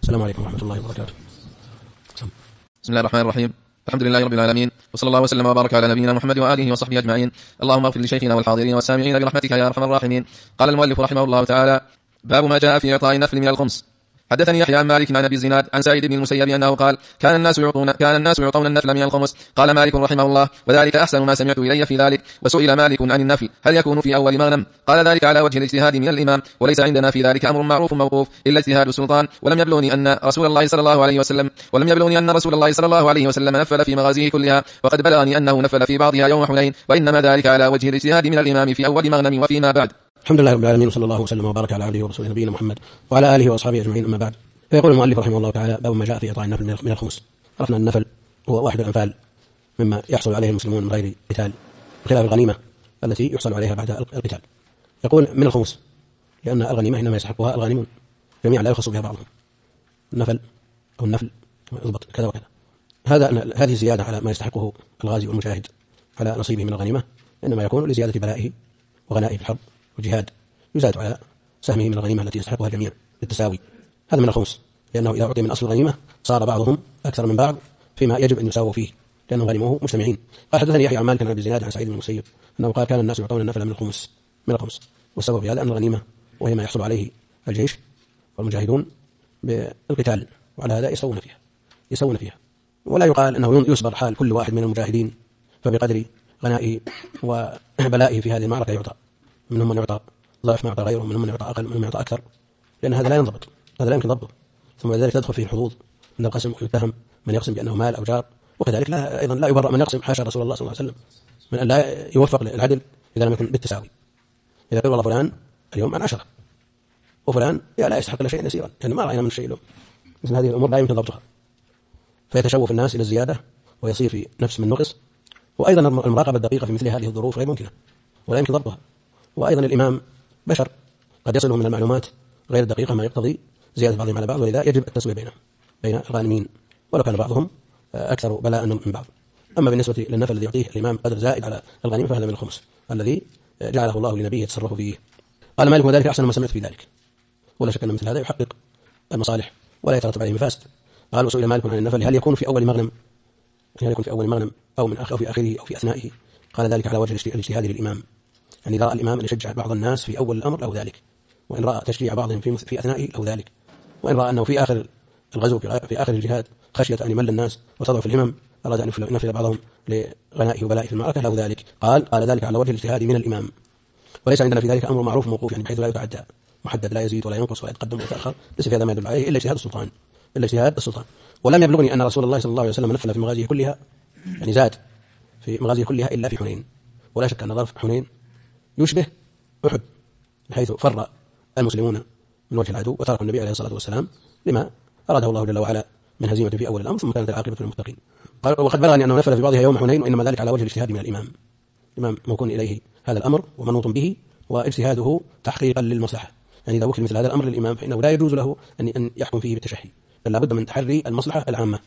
السلام عليكم ورحمة الله وبركاته. بسم الله الرحمن الرحيم. الحمد لله رب العالمين، وصلى الله وسلم وبارك على نبينا محمد وآله وصحبه أجمعين. اللهم اغفر لشيخنا والحاضرين والسامعين برحمتك يا أرحم الراحمين. قال المؤلف رحمه الله تعالى: باب ما جاء في إعطاء النفل من الخمس. حدثني يحيى عن مالك عن أبي الزناد عن سعيد بن المسيب أنه قال: كان الناس يعطون النفل من الخمس. قال مالك رحمه الله: وذلك أحسن ما سمعت إلي في ذلك. وسئل مالك عن النفل هل يكون في أول مغنم؟ قال: ذلك على وجه الاجتهاد من الإمام، وليس عندنا في ذلك أمر معروف موقوف إلا اجتهاد السلطان. ولم يبلغني أن رسول الله صلى الله عليه وسلم نفل في مغازيه كلها، وقد بلغني أنه نفل في بعضها يوم حنين، وإنما ذلك على وجه الاجتهاد من الإمام في أول مغنم وفيما بعد. الحمد لله رب العالمين، وصلى الله وسلم وبارك على عبده ورسوله نبينا محمد وعلى آله وأصحابه أجمعين، أما بعد. فيقول المؤلف رحمه الله تعالى: باب ما جاء في إعطاء النفل من الخمس. عرفنا أن النفل هو واحد الأنفال مما يحصل عليه المسلمون من غير قتال، بخلاف الغنيمة التي يحصل عليها بعد القتال. يقول من الخمس لأن الغنيمة إنما يستحقها الغانمون جميعا، لا يخص بها بعضهم. النفل أو النفل يضبط كذا وكذا. هذه زيادة على ما يستحقه الغازي والمجاهد على نصيبه من الغنيمة، إنما يكون لزيادة بلائه وغنائه في الحرب والجهاد، يزاد على سهمه من الغنيمة التي يستحقها الجميع بالتساوي. هذا من الخمس، لأنه إذا أعطي من أصل الغنيمة صار بعضهم أكثر من بعض فيما يجب أن يساووا فيه، لأنهم غنموه مجتمعين. قال: حدثني يحيى عن مالك عن أبي الزناد عن سعيد بن المسيب أنه قال: كان الناس يعطون النفل من الخمس. والسبب في هذا أن الغنيمة وهي ما يحصل عليه الجيش والمجاهدون بالقتال، وعلى هذا يسوون فيها. ولا يقال أنه يصبر حال كل واحد من المجاهدين، فبقدر غنائه وبلائه في هذه المعركة يعطى. منهم من يعطى ضعف ما يعطى غيره، منهم من يعطى أقل، منهم من يعطى أكثر، لأن هذا لا ينضبط، هذا لا يمكن ضبطه. ثم ذلك تدخل فيه الحظوظ من القسم، ويتهم من يقسم بأنه مال أو جار. وكذلك أيضا لا يبرأ من يقسم، حاشا رسول الله صلى الله عليه وسلم من أن لا يوفق للعدل إذا لم يكن بالتساوي. إذا قال والله فلان اليوم عن 10، وفلان لا يستحق إلا شيء يسيرا، يعني ما رأينا من شيء له، مثل هذه الأمور لا يمكن ضبطها، فيتشوف الناس إلى الزيادة ويصير في نفس من نقص. وأيضا المراقبة الدقيقة في مثل هذه الظروف غير ممكنة ولا يمكن ضبطها. وأيضا الإمام بشر، قد يصله من المعلومات غير دقيقة ما يقتضي زيادة بعضهم على بعض، ولذا يجب التسوية بين الغانمين ولو كان بعضهم أكثر بلاء من بعض. أما بالنسبة للنفل الذي يعطيه الإمام قدر زائد على الغنيمة فهذا من الخمس الذي جعله الله لنبيه يتصرف فيه. قال مالك: وذلك أحسن ما سمعت في ذلك. ولا شك أن مثل هذا يحقق المصالح ولا يترتب عليه مفاسد. قال: وسئل مالك عن النفل هل يكون في أول مغنم أو من أو في آخره أو في أثنائه؟ قال: ذلك على وجه الاجتهاد للإمام، يعني رأى الإمام أن يشجع بعض الناس في أول الأمر له ذلك، وإن رأى تشجيع بعضهم في أثنائه له ذلك، وإن رأى أنه في آخر الغزو في آخر الجهاد خشية أن يمل الناس وتضعف الهمم أراد أن ينفذ بعضهم لغنائه وبلائه في المعركة له ذلك. قال ذلك على وجه الاجتهاد من الإمام، وليس عندنا في ذلك أمر معروف موقوف، يعني بحيث لا يتعدى محدد، لا يزيد ولا ينقص ولا يتقدم ولا يتأخر، ليس في هذا ما يدل عليه إلا اجتهاد السلطان. ولم يبلغني أن رسول الله صلى الله عليه وسلم نفل في مغازيه كلها، يعني زاد في مغازيه كلها إلا في حنين. ولا شك أن ظرف حنين يشبه أحد، بحيث فر المسلمون من وجه العدو وتركوا النبي عليه الصلاة والسلام لما أراده الله جل وعلا من هزيمة في أول الأمر، ثم كانت العاقبة للمتقين. قال: وقد بلغني أنه نفل في بعضها يوم حنين، وإنما ذلك على وجه الاجتهاد من الإمام موكون إليه هذا الأمر ومنوط به، واجتهاده تحقيقا للمصلحة. يعني إذا وكل مثل هذا الأمر للإمام فإنه لا يجوز له أن يحكم فيه بالتشهي، بل لابد من تحري المصلحة العامة،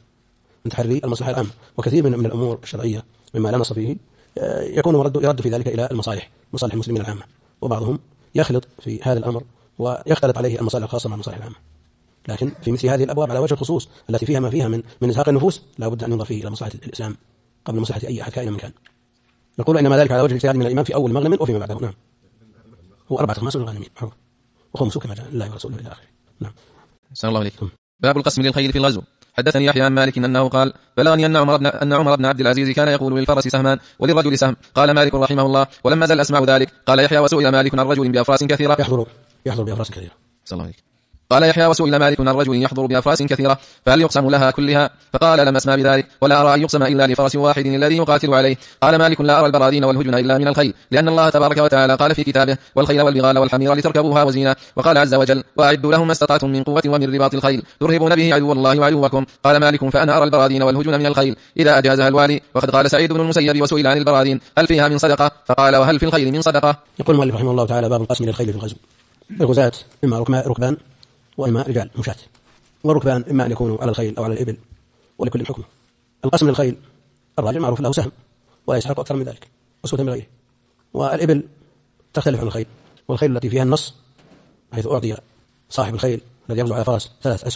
وكثير من الأمور الشرعية مما لا نص فيه يكون يرد في ذلك إلى مصالح المسلمين العامة، وبعضهم يخلط في هذا الأمر ويختلط عليه المصالح الخاصة مع المصالح العامة. لكن في مثل هذه الأبواب على وجه الخصوص التي فيها ما فيها من إزهاق النفوس لا بد أن ينظر فيه إلى مصلحة الإسلام قبل مصلحة أي أحد كائنا من كان. نقول إنما ذلك على وجه الاجتهاد من الإمام في أول مغنم وفيما بعده. نعم، هو 4 أخماس للغانمين وخمس كما جاء الله ورسوله إلى آخره. نعم. أحسن الله عليكم. باب القسم للخيل في الغزو. حدثني يحيى عن مالك أنه قال: بلغني أن عمر بن عبد العزيز كان يقول للفرس سهمان وللرجل سهم. قال مالك رحمه الله: ولم أزل أسمع ذلك. قال يحيى: وسئل مالك عن رجل بأفراس كثيرة يحضر بأفراس كثيرة. صلى الله عليه. قال يحيى: وسئل مالك عن رجل يحضر بأفراس كثيرة فهل يقسم لها كلها؟ فقال: لم أسمع بذلك، ولا أرى أن يقسم إلا لفرس واحد الذي يقاتل عليه. قال مالك: لا أرى البراذين والهجن إلا من الخيل، لأن الله تبارك وتعالى قال في كتابه: والخيل والبغال والحمير لتركبوها وزينة. وقال عز وجل: وأعدوا لهم ما استطعتم من قوة ومن رباط الخيل ترهبون به عدو الله وعدوكم. قال مالك: فأنا أرى البراذين والهجن من الخيل إذا أجازها الوالي. وقد قال سعيد بن المسيب: وسئل عن البراذين هل فيها من صدقة؟ فقال: وهل في الخيل من صدقة؟ يقول المؤلف رحمه الله تعالى: باب القسم للخيل في الغزو. الغزاة إما ركبان وإما رجال مشاة، والركبان إما أن يكونوا على الخيل أو على الإبل، ولكل حكم. القسم للخيل: الراجل معروف له سهم ولا يستحق أكثر من ذلك أسوة بغيره، والإبل تختلف عن الخيل، والخيل التي فيها النص حيث أعطي صاحب الخيل الذي يغزو على فرس 3 أسهم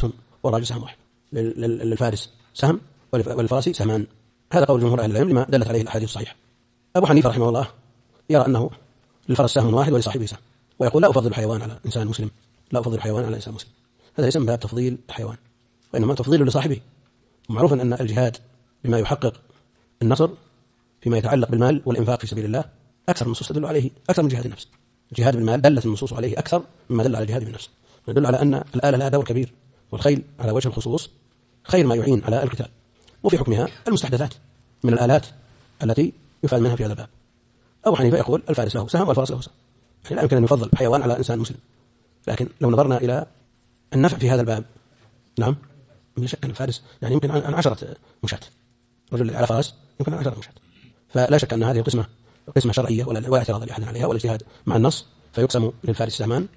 والراجل سهم واحد، للفارس سهم وللفرس سهمان. هذا قول جمهور أهل العلم لما دلت عليه الأحاديث الصحيحة. أبو حنيفة رحمه الله يرى أنه للفرس سهم واحد ولصاحبه سهم، ويقول لا أفضل الحيوان على إنسان مسلم، لا أفضل الحيوان على إنسان مسلم. هذا ليس من باب تفضيل الحيوان، وإنما تفضيله لصاحبه. ومعروف أن الجهاد بما يحقق النصر فيما يتعلق بالمال والإنفاق في سبيل الله أكثر من النصوص تدل عليه أكثر من جهاد النفس. الجهاد بالمال دلت النصوص عليه أكثر مما دل على الجهاد بالنفس، يدل على أن الآلة لها دور كبير، والخيل على وجه الخصوص خير ما يعين على القتال. وفي حكمها المستحدثات من الآلات التي يفعل منها في هذا الباب. أبو حنيفة يقول الفارس له سهم والفرس له سهم، يعني لا يمكن أن يفضل حيوان على إنسان مسلم. لكن لو نظرنا إلى النفع في هذا الباب، نعم بلا شك أن الفارس يعني يمكن عن 10 مشاة، رجل على فرس يمكن عن 10 مشاة. فلا شك أن هذه قسمة شرعية ولا اعتراض لأحد عليها، ولا اجتهاد مع النص. فيقسم للفارس سهمان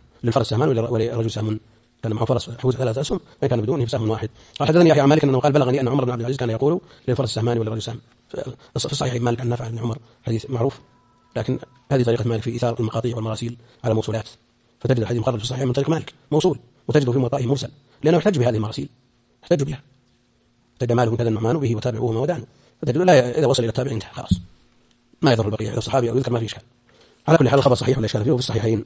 ولرجل سهم كان معه فرس حوز 3 أسهم، كان بدونه سهم واحد. قال حدثني يحيى عن مالك أنه قال بلغني أن عمر بن عبد العزيز كان يقول للفرس سهمان وللرجل سهم. في الصحيح مالك عن نافع بن عمر حديث معروف، لكن هذه طريقة مالك في إيثار المقاطيع والمراسيل على موصولات، فتجد الحديث مخرج في الصحيح من طريق مالك موصول، وتجده في موطئه مرسل، لأنه يحتج بهذه المراسيل، يحتج بها. تجد مالك كذا النعمان به وتابعوه ما ودانوا، فتجد لا إذا وصل إلى التابع انتهى خلاص، ما يضر البقية. إذا الصحابي أو يذكر ما في إشكال. على كل حال الخبر صحيح ولا إشكال فيه، وفي الصحيحين.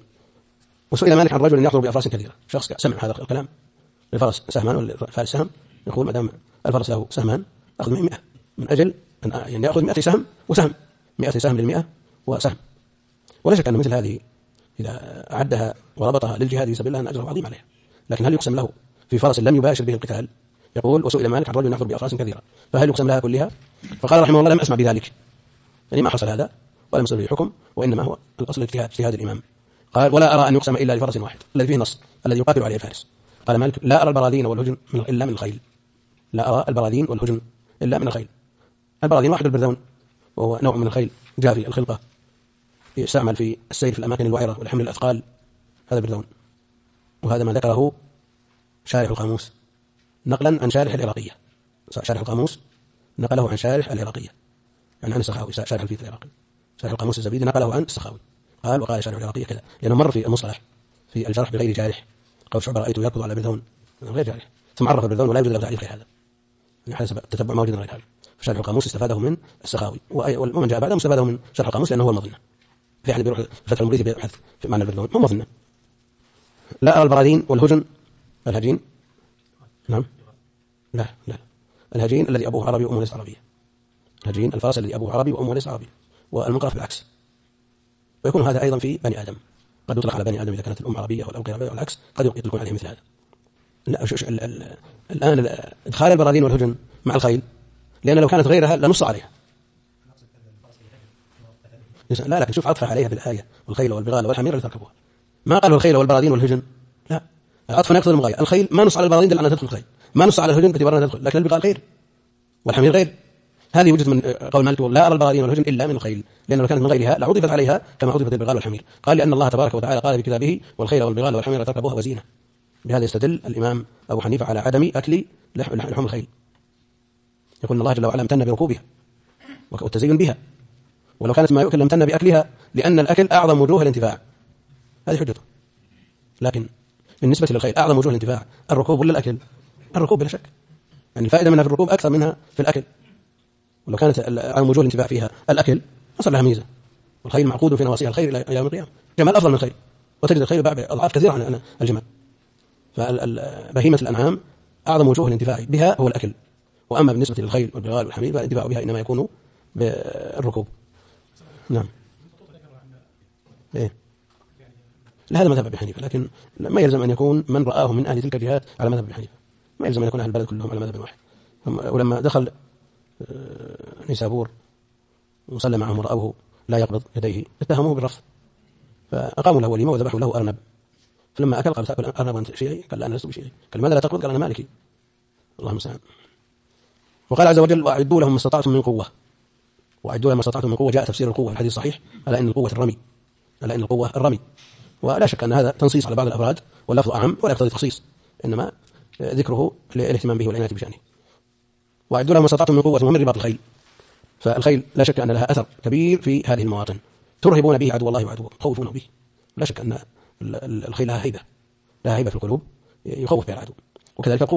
وسئل مالك عن رجل يحضر بأفراس كثيرة، شخص سمع هذا الكلام الفرس سهمان والفارس سهم، يقول ما دام الفرس له سهمان أخذ 100 من أجل أن يعني يأخذ 200 سهم وسهم، 100 سهم لل100 وسهم. ولا شك أن مثل هذه إذا أعدها وربطها للجهاد في سبيل الله أن أجره عظيم عليها. لكن هل يقسم له في فرس لم يباشر به القتال؟ يقول وسئل مالك عن رجل يحضر بأفراس كثيرة، فهل يقسم لها كلها؟ فقال رحمه الله لم أسمع بذلك، يعني ما حصل هذا ولم يصل به حكم، وإنما هو الأصل اجتهاد الإمام. قال ولا أرى أن يقسم إلا لفرس واحد الذي فيه نص الذي يقاتل عليه الفارس. قال مالك لا أرى البراذين والهجن إلا من الخيل، لا أرى البراذين والهجن إلا من الخيل. البراذين واحد البرذون، وهو نوع من الخيل جافي الخلقة يستعمل في السير في الأماكن الوعرة والحمل الأثقال، هذا برذون. وهذا ما ذكره شارح القاموس نقلا عن شارح العراقية، شارح القاموس نقله عن شارح العراقية، يعني عن السخاوي شارح الفيت العراقي، شارح القاموس الزبيدي نقله عن السخاوي. قال وقال شارح العراقية كذا، لأنه مر في المصطلح في الجرح بغير جارح، قول شعبة رأيته يركض على برذون غير جارح، ثم عرف البرذون ولا يوجد له تعريف غير هذا، يعني حسب التتبع ما وجد غير هذا. فشارح القاموس استفاده من السخاوي، ومن جاء بعده استفاده من شرح القاموس لأنه هو المظنة. في أحد بيروح فتح المريثي بيبحث في معنى البرذون هو مظنة. لا أرى البراذين والهجن الهجين، نعم لا الهجين الذي أبوه عربي وأمه ليس عربية، الهجين الفرس الذي أبوه عربي وأمه ليس عربي، والمنقرف بالعكس. ويكون هذا أيضا في بني آدم، قد يطلق على بني آدم إذا كانت الأم عربية والأب غير عربية، والعكس قد يطلقون عليه مثل هذا. الآن إدخال البراذين والهجن مع الخيل، لأن لو كانت غيرها لنص عليها. لا لكن شوف عطفها عليها بالآية والخيل والبغال والحمير لتركبوها، ما قالوا الخيل والبراذين والهجن، لا عطفا يقصد المغاية. الخيل ما نص على البراذين دل أنها تدخل الخيل، ما نص على الهجن باعتبار أنها تدخل، لكن البغال غير والحمير غير. هذه وجدت من قول مالك لا أرى البراذين والهجن إلا من الخيل، لأن لو كانت من غيرها لعطفت عليها كما عطفت البغال والحمير. قال لأن الله تبارك وتعالى قال في كتابه والخيل والبغال والحمير تركبوها وزينة. بهذا يستدل الإمام أبو حنيفة على عدم أكل لحم الخيل، يقول الله جل وعلا امتن بركوبها والتزين بها، ولو كانت ما يؤكل لامتن بأكلها، لأن الأكل أعظم وجوه الانتفاع، هذه حجته. لكن بالنسبة للخيل أعظم وجوه الانتفاع الركوب ولا الأكل؟ الركوب بلا شك، يعني الفائدة منها في الركوب أكثر منها في الأكل. ولو كانت أعظم وجوه الانتفاع فيها الأكل أصل لها ميزة، والخيل معقود في نواصيها الخير إلى يوم القيامة، جمال أفضل من الخيل، وتجد الخيل باع أضعاف كثيرة عن الجمال. فبهيمة الأنعام أعظم وجوه الانتفاع بها هو الأكل، وأما بالنسبة للخيل والبغال والحمير فالانتفاع بها إنما يكون بالركوب. نعم إيه لهذا مذهب أبي حنيفة، لكن ما يلزم أن يكون من رآه من أهل تلك الجهات على مذهب أبي حنيفة، ما يلزم أن يكون أهل البلد كلهم على مذهب واحد. ولما دخل نيسابور وصلى معهم ورأوه لا يقبض يديه اتهموه بالرفض، فأقاموا له وليمة وذبحوا له أرنب، فلما أكل قال تأكل أرنب وأنت شيعي؟ قال لا أنا لست بشيعي. قال لماذا لا تقبض؟ قال أنا مالكي. اللهم المستعان. وقال عز وجل وأعدوا لهم ما استطعتم من قوة، وأعدوا لهم ما استطعتم من قوة، جاء تفسير القوة في الحديث الصحيح على أن القوة الرمي، على أن القوة الرمي، ولا شك أن هذا تنصيص على بعض الأفراد واللفظ أعم ولا يقتضي تخصيص، إنما ذكره للاهتمام به والعناية بشأنه. وأعدوا لهم ما استطعتم من قوة ومن رباط الخيل، فالخيل لا شك أن لها أثر كبير في هذه المواطن، ترهبون به عدو الله وعدوه، تخوفونه به. لا شك أن الخيل لها هيبة في القلوب يخوف بها العدو، وكذلك القوة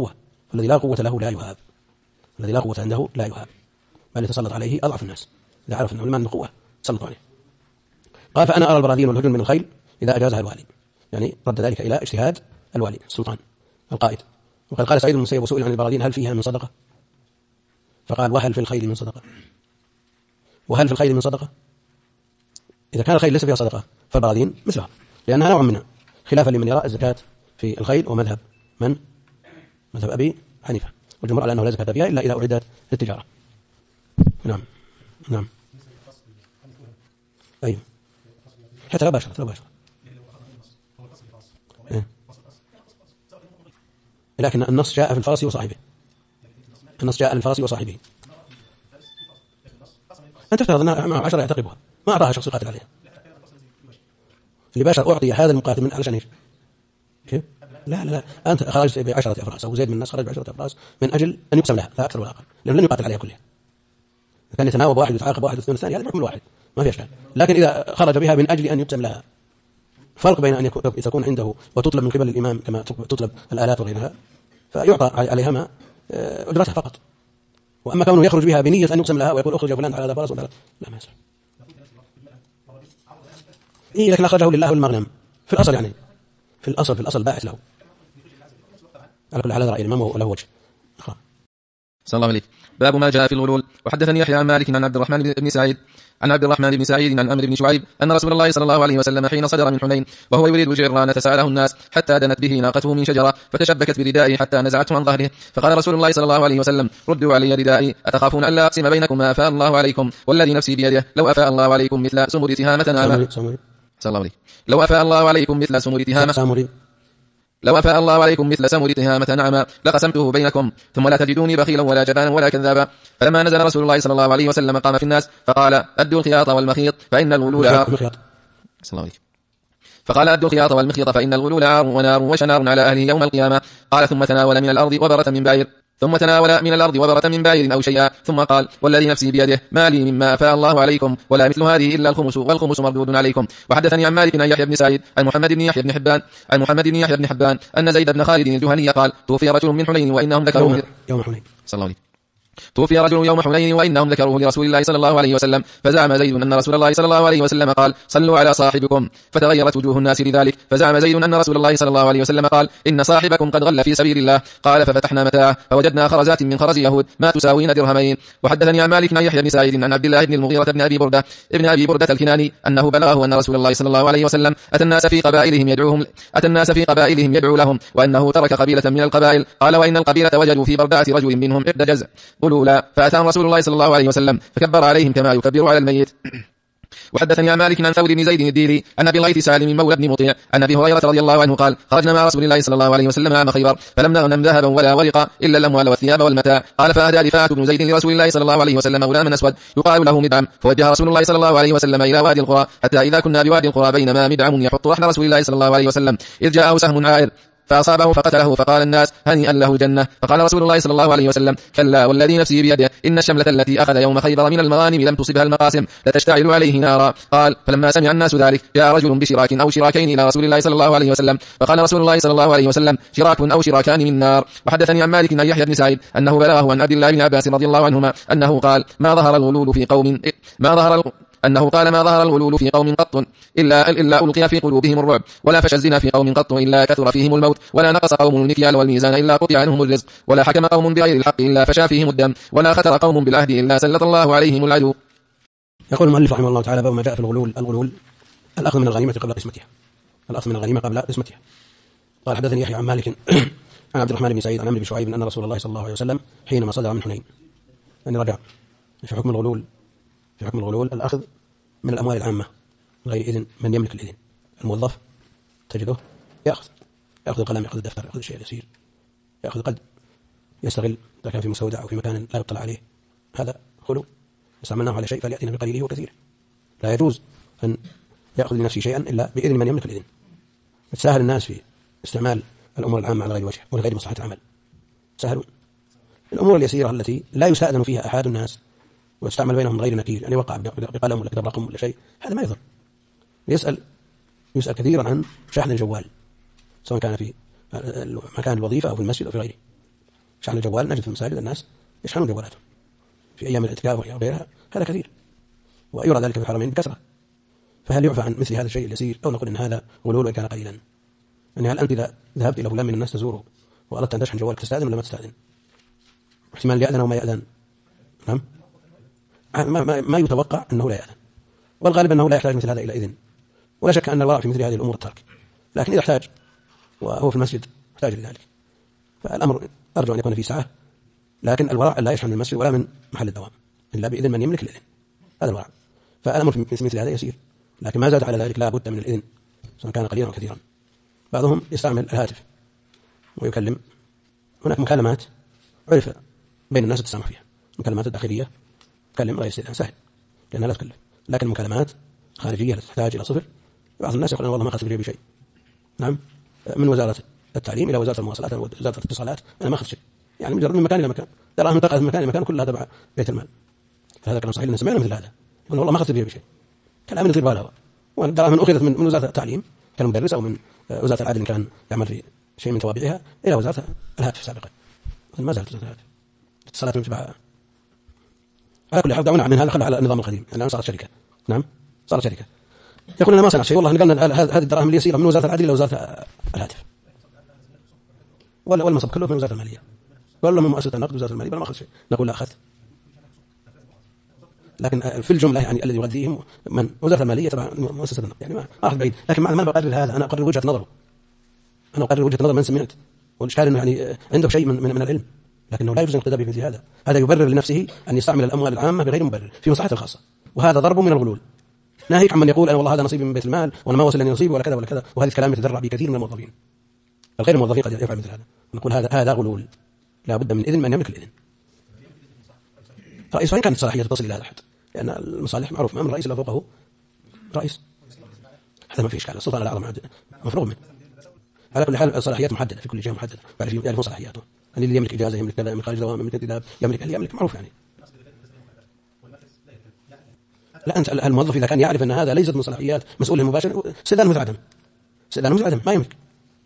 الذي لا قوة له لا يهاب، الذي لا قوة عنده لا يهاب، بل يتسلط عليه أضعف الناس إذا عرف أنه المال عنده قوة تسلط عليه. قال فأنا أرى البراذين والهجن من الخيل إذا أجازها الوالي، يعني رد ذلك إلى اجتهاد الوالي السلطان القائد. وقد قال سعيد بن المسيب وسئل عن البراذين هل فيها من صدقة؟ فقال وهل في الخيل من صدقة؟ وهل في الخيل من صدقة؟ إذا كان الخيل ليس فيها صدقة فالبراذين مثلها، لأنها نوع منها، خلافا لمن يرى الزكاة في الخيل ومذهب من؟ مذهب أبي حنيفة، والجمهور على أنه لا زكاة فيها إلا إذا أعدت للتجارة. نعم نعم أيوه، حتى لا باشرة إيه؟ لكن النص جاء في الفرس وصاحبه، النص جاء للفرس وصاحبه. أنت تفترض أنها 10 يعتقبها، ما أعطاها شخص يقاتل عليها. اللي باشر أعطي هذا المقاتل من علشان إيش؟ كيف؟ لا أنت خرجت ب10 أفراس أو زيد من الناس خرج ب10 أفراس من أجل أن يقسم لها، لا أكثر ولا أقل، لأنه لن يقاتل عليها كلها. كان يتناوب واحد ويتعاقب واحد واثنين الثاني، هذا بحكم الواحد ما في أشكال. لكن إذا خرج بها من أجل أن يقسم لها، فرق بين أن تكون عنده وتطلب من قبل الإمام كما تطلب الآلات وغيرها، فيعطى عليها ما أجرتها فقط. وأما كونه يخرج بها بنية أن يقسم لها ويقول أخرج فلان على هذا فرس ولا لا ما يصح. إيه لكن أخرجه لله المغنم في الأصل، يعني في الأصل باعث له. على كل حال هذا رأي الإمام وله وجه. صلى الله عليه. باب ما جاء في الغلول. وحدثني يحيى عن مالك عن عبد الرحمن بن سعيد عن عمرو بن شعيب أن رسول الله صلى الله عليه وسلم حين صدر من حنين وهو يريد جيرانة سأله الناس حتى دنت به ناقته من شجرة فتشبكت بردائه حتى نزعته عن ظهره، فقال رسول الله صلى الله عليه وسلم ردوا علي ردائي أتخافون أن لا أقسم بينكم ما أفاء الله عليكم والذي نفسي بيده لو أفاء الله عليكم مثل سمر تهامة نعمة لو أفاء الله عليكم مثل سمر تهامة لو أفاء الله عليكم مثل سمر تهامة نعما لقسمته بينكم ثم لا تجدوني بخيلا ولا جبانا ولا كذابا. فلما نزل رسول الله صلى الله عليه وسلم قام في الناس فقال أدوا الخياط والمخيط فإن الغلول عار. فقال أدوا الخياط والمخيط فإن الغلول عار ونار وشنار على أهله يوم القيامة. قال ثم تناول من الأرض وبرة من باير أو شيئا ثم قال والذي نفسي بيده ما لي مما أفاء الله عليكم ولا مثل هذه إلا الخمس والخمس مردود عليكم. وحدثني عن مالك عن يحيى بن سعيد عن محمد بن يحيى بن حبان أن زيد بن خالد الجهني قال توفي رجل من حنين وإنهم ذكروه يوم حنين توفي رجل يوم حنين وإنهم ذكروه لرسول الله صلى الله عليه وسلم فزعم زيد أن رسول الله صلى الله عليه وسلم قال صلوا على صاحبكم فتغيرت وجوه الناس لذلك. فزعم زيد أن رسول الله صلى الله عليه وسلم قال إن صاحبكم قد غل في سبيل الله. قال ففتحنا متاعه فوجدنا خرزات من خرز يهود ما تساوين درهمين. وحدثني عن مالك عن يحيى بن سعيد عن عبد الله بن المغيرة بن أبي بردة الكناني أنه بلغه أن رسول الله صلى الله عليه وسلم أتى الناس في قبائلهم يدعو لهم وأنه ترك قبيلة من القبائل. قال وإن القبيلة وجدوا في بردعة رجل منهم إحدى جزء قلولا فأتاهم رسول الله صلى الله عليه وسلم فكبر عليهم كما يكبر على الميت. وحدثني عن مالك عن ثور بن زيد الديلي أن أبي الغيث سالم مولى بن مطيع أن أبي هريرة رضي الله عنه قال خرجنا مع رسول الله صلى الله عليه وسلم عام خيبر فلم نغنم ذهبا ولا ورقا إلا الأموال والثياب والمتاع. قال فأهدى رفاعة بن زيد لرسول الله صلى الله عليه وسلم غلاما أسود يقال له مدعم فوجه رسول الله صلى الله عليه وسلم إلى وادي القرى حتى إذا كنا بوادي القرى بينما مدعم يحط رحل رسول الله صلى الله عليه وسلم إذ جاءه سهم عائر فأصابه فقتله فقال الناس هنيئا له الجنة. فقال رسول الله صلى الله عليه وسلم كلا والذي نفسي بيده إن الشملة التي أخذ يوم خيبر من المغانم لم تصبها المقاسم لتشتعل عليه نارا. قال فلما سمع الناس ذلك جاء رجل بشراك أو شراكين إلى رسول الله صلى الله عليه وسلم فقال رسول الله صلى الله عليه وسلم شراك أو شراكان من نار. وحدثني عن مالك عن يحيى بن سعيد أنه بلغه عن عبد الله بن عباس رضي الله عنهما أنه قال ما ظهر الغلول في قوم قط إلا ألقي في قلوبهم الرعب ولا فشى الزنا في قوم قط إلا كثر فيهم الموت ولا نقص قوم المكيال والميزان إلا قطع عنهم الرزق ولا حكم قوم بغير الحق إلا فشى فيهم الدم ولا خطر قوم بالعهد إلا سلط الله عليهم العدو. يقول المؤلف رحمه الله تعالى باب ما جاء في الغلول الأخذ من الغنيمة قبل قسمتها. قال حدثني يحيى عن مالك عن عبد الرحمن بن سعيد عن عمرو بن شعيب أن رسول الله صلى الله عليه وسلم حينما صدر من حنين يعني رجع في حكم الغلول الأخذ من الأموال العامة غير إذن من يملك الإذن. الموظف تجده يأخذ القلم يأخذ الدفتر يأخذ الشيء اليسير يأخذ قد يستغل إذا كان في مستودع أو في مكان لا يطلع عليه هذا غلو استعملناه على شيء فليأتينا بقليله وكثيره. لا يجوز أن يأخذ لنفسه شيئا إلا بإذن من يملك الإذن. تساهل الناس في استعمال الأمور العامة على غير وجه ولغير مصلحة العمل. سهلوا الأمور اليسيرة التي لا يستأذن فيها أحد الناس ويستعمل بينهم غير نكير يعني وقع بقلم ولا كتب رقم ولا شيء هذا ما يضر. يسأل كثيرا عن شحن الجوال سواء كان في مكان الوظيفة أو في المسجد أو في غيره. شحن الجوال نجد في المساجد الناس يشحنون جوالاتهم في أيام الاعتكاف وغيرها، هذا كثير ويرى ذلك في الحرمين بكثرة. فهل يعفى عن مثل هذا الشيء اليسير أو نقول إن هذا غلول وإن كان قليلا؟ يعني هل أنت إذا ذهبت إلى فلان من الناس تزوره وأردت أن تشحن جوالك تستأذن ولا ما تستأذن؟ احتمال يأذن أو ما يأذن. نعم، ما يتوقع أنه لا يأذن، والغالب أنه لا يحتاج مثل هذا إلى إذن، ولا شك أن الورع في مثل هذه الأمور الترك، لكن إذا احتاج وهو في المسجد يحتاج لذلك فالأمر أرجو أن يكون فيه سعة، لكن الورع لا يشحن من المسجد ولا من محل الدوام إلا بإذن من يملك الإذن، هذا الورع. فالأمر في مثل هذا يسير، لكن ما زاد على ذلك لا بد من الإذن سواء كان قليلا أو كثيرا. بعضهم يستعمل الهاتف ويكلم، هناك مكالمات عرف بين الناس التسامح فيها، مكالمات الداخلية تكلم رئيس الإذن سهل لأنها لا تكلف، لكن المكالمات خارجية تحتاج إلى صفر بعض الناس يقولون والله ما أخذت صفر بشيء. نعم، من وزارة التعليم إلى وزارة المواصلات أو وزارة الاتصالات أنا ما أخذت شيء، يعني مجرد من مكان إلى مكان، دراهم انتقلت من مكان إلى مكان كلها تبع بيت المال. فهذا كلام صحيح، سمعنا مثل هذا يقول والله ما أخذت صفر بشيء، كلام يطير بالهواء، ودراهم أخذت من وزارة التعليم كان مدرس أو من وزارة العدل كان يعمل في شيء من توابعها إلى وزارة الهاتف سابقا، ما زالت وزارة الهاتف الاتصالات تبع. على كل حال دعونا عن هذا، خلى على النظام القديم الآن صارت شركة. نعم صارت شركة، يقول أنا ما صنع شيء والله نقلنا هذه الدراهم اللي يصير من وزارة العدل إلى وزارة الهاتف، ولا المصب كله من وزارة المالية، ولا من مؤسسة النقد وزارة المالية، بل ما أخذ شيء، نقول لا أخذت. لكن في الجملة يعني الذي يغذيهم من وزارة المالية تبع مؤسسة النقد، يعني ما أخذ بعيد، لكن ما بقرر هذا، أنا أقرر وجهة نظره، أنا أقرر وجهة نظر من سمعت، والإشكال إنه يعني عنده شيء من العلم، لكنه لا يجوز الاقتداء بمثل هذا. هذا يبرر لنفسه أن يستعمل الأموال العامة بغير مبرر في مصلحته الخاصة، وهذا ضرب من الغلول. ناهيك عن من يقول أنا والله هذا نصيبي من بيت المال وأنا ما وصل لي نصيبي ولا كذا ولا كذا، وهذا الكلام يتذرع به كثير من الموظفين. الغير الموظفين قد يفعل مثل هذا، نقول هذا غلول، لا بد من إذن من يملك الإذن. رئيس وإن كانت صلاحية تصل إلى هذا الحد، لأن المصالح معروف ما من رئيس إلا فوقه رئيس، هذا ما في إشكال، السلطان الأعظم مفروغ منه. على كل حال الصلاحيات محددة في كل جهة محددة، يعرفون صلاحياته، اللي يملك إجازة يملك كذا، يملك خارج دوام يملك انتداب، يملك اللي يملك معروف يعني. لا أنت الموظف إذا كان يعرف أن هذا ليست من صلاحيات مسؤول المباشر استئذانه مثل عدم، استئذانه مثل عدم ما يملك.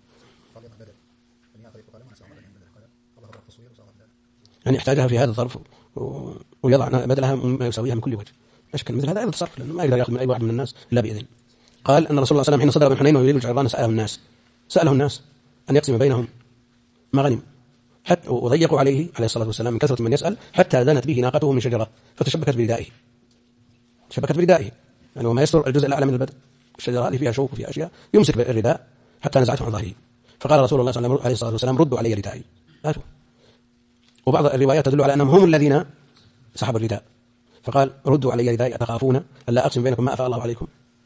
يعني يحتاجها في هذا الظرف ويضع بدلها ما يساويها من كل وجه. أشكل مثل هذا أيضا تصرف، لأنه ما يقدر يأخذ من أي واحد من الناس إلا بإذن. قال أن رسول الله صلى الله عليه وسلم حين صدر من حنين ويريد الجعران سأله الناس أن يقسم بينهم ما غنم، حتى وضيقوا عليه الصلاة والسلام من كثرة من يسأل، حتى دانت به ناقته من شجرة فتشبكت بردائه، يعني وما يستر الجزء الأعلى من البدن، الشجرة اللي فيها شوك وفيها أشياء يمسك بالرداء حتى نزعته عن ظهره. فقال رسول الله صلى الله عليه وسلم ردوا علي ردائي. وبعض الروايات تدل على أنهم هم الذين سحبوا الرداء، فقال ردوا علي ردائي أتخافون أن لا أقسم بينكم ما أفاء الله عليكم.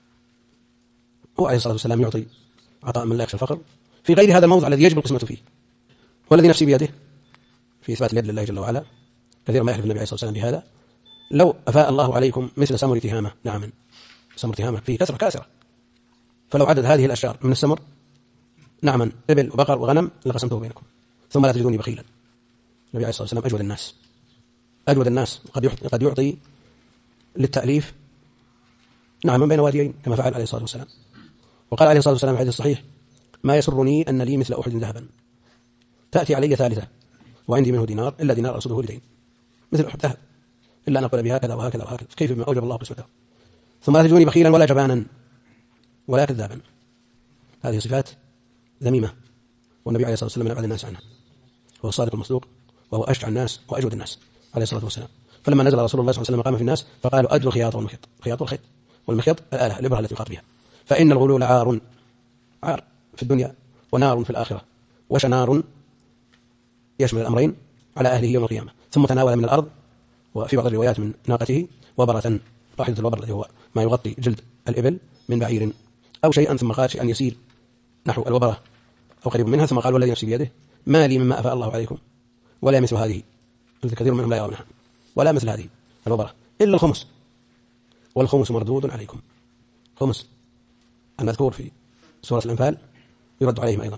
هو عليه الصلاة والسلام يعطي عطاء من لا يخشى الفقر في غير هذا الموضع الذي يجب القسمة فيه، والذي نفسي بيده في إثبات اليد لله جل وعلا. كثيرا ما يحلف النبي عليه الصلاة والسلام بهذا، لو أفاء الله عليكم مثل سمر تهامة، نعم سمر تهامة فيه كثرة كاسرة، فلو عدد هذه الأشجار من السمر نعما إبل وبقر وغنم لقسمته بينكم ثم لا تجدوني بخيلا. النبي عليه الصلاة والسلام أجود الناس، قد يعطي للتأليف نعما بين واديين كما فعل عليه الصلاة والسلام. وقال عليه الصلاة والسلام في الحديث الصحيح ما يسرني أن لي مثل أحد ذهبا تأتي علي ثالثة وعندي منه دينار إلا دينار أرصده لدين، مثل أحد ذهب إلا أن أقول بها كذا وهكذا وهكذا، كيف ما أوجب الله قسمته. ثم لا تجدوني بخيلا ولا جبانا ولا كذابا، هذه صفات ذميمة، والنبي عليه الصلاة والسلام أبعد الناس عنها، هو الصادق المصدوق وهو أشجع الناس وأجود الناس عليه الصلاة والسلام. فلما نزل رسول الله صلى الله عليه وسلم قام في الناس فقالوا أدوا الخياط والمخيط، خياط والخيط، والمخيط الآلة الإبرة التي يخاط بها، فإن الغلول عار في الدنيا ونار في الآخرة، وشنار يشمل الأمرين على أهله يوم القيامة. ثم تناول من الأرض وفي بعض الروايات من ناقته وبرة، واحدة الوبر الذي هو ما يغطي جلد الإبل من بعير أو شيئا، ثم قال شيئا يسير نحو الوبرة أو قريب منها، ثم قال والذي نفسي بيده ما لي مما أفاء الله عليكم ولا مثل هذه، كثير منهم لا يرونها، ولا مثل هذه الوبرة إلا الخمس، والخمس مردود عليكم. خمس المذكور في سورة الأنفال يرد عليهم أيضا،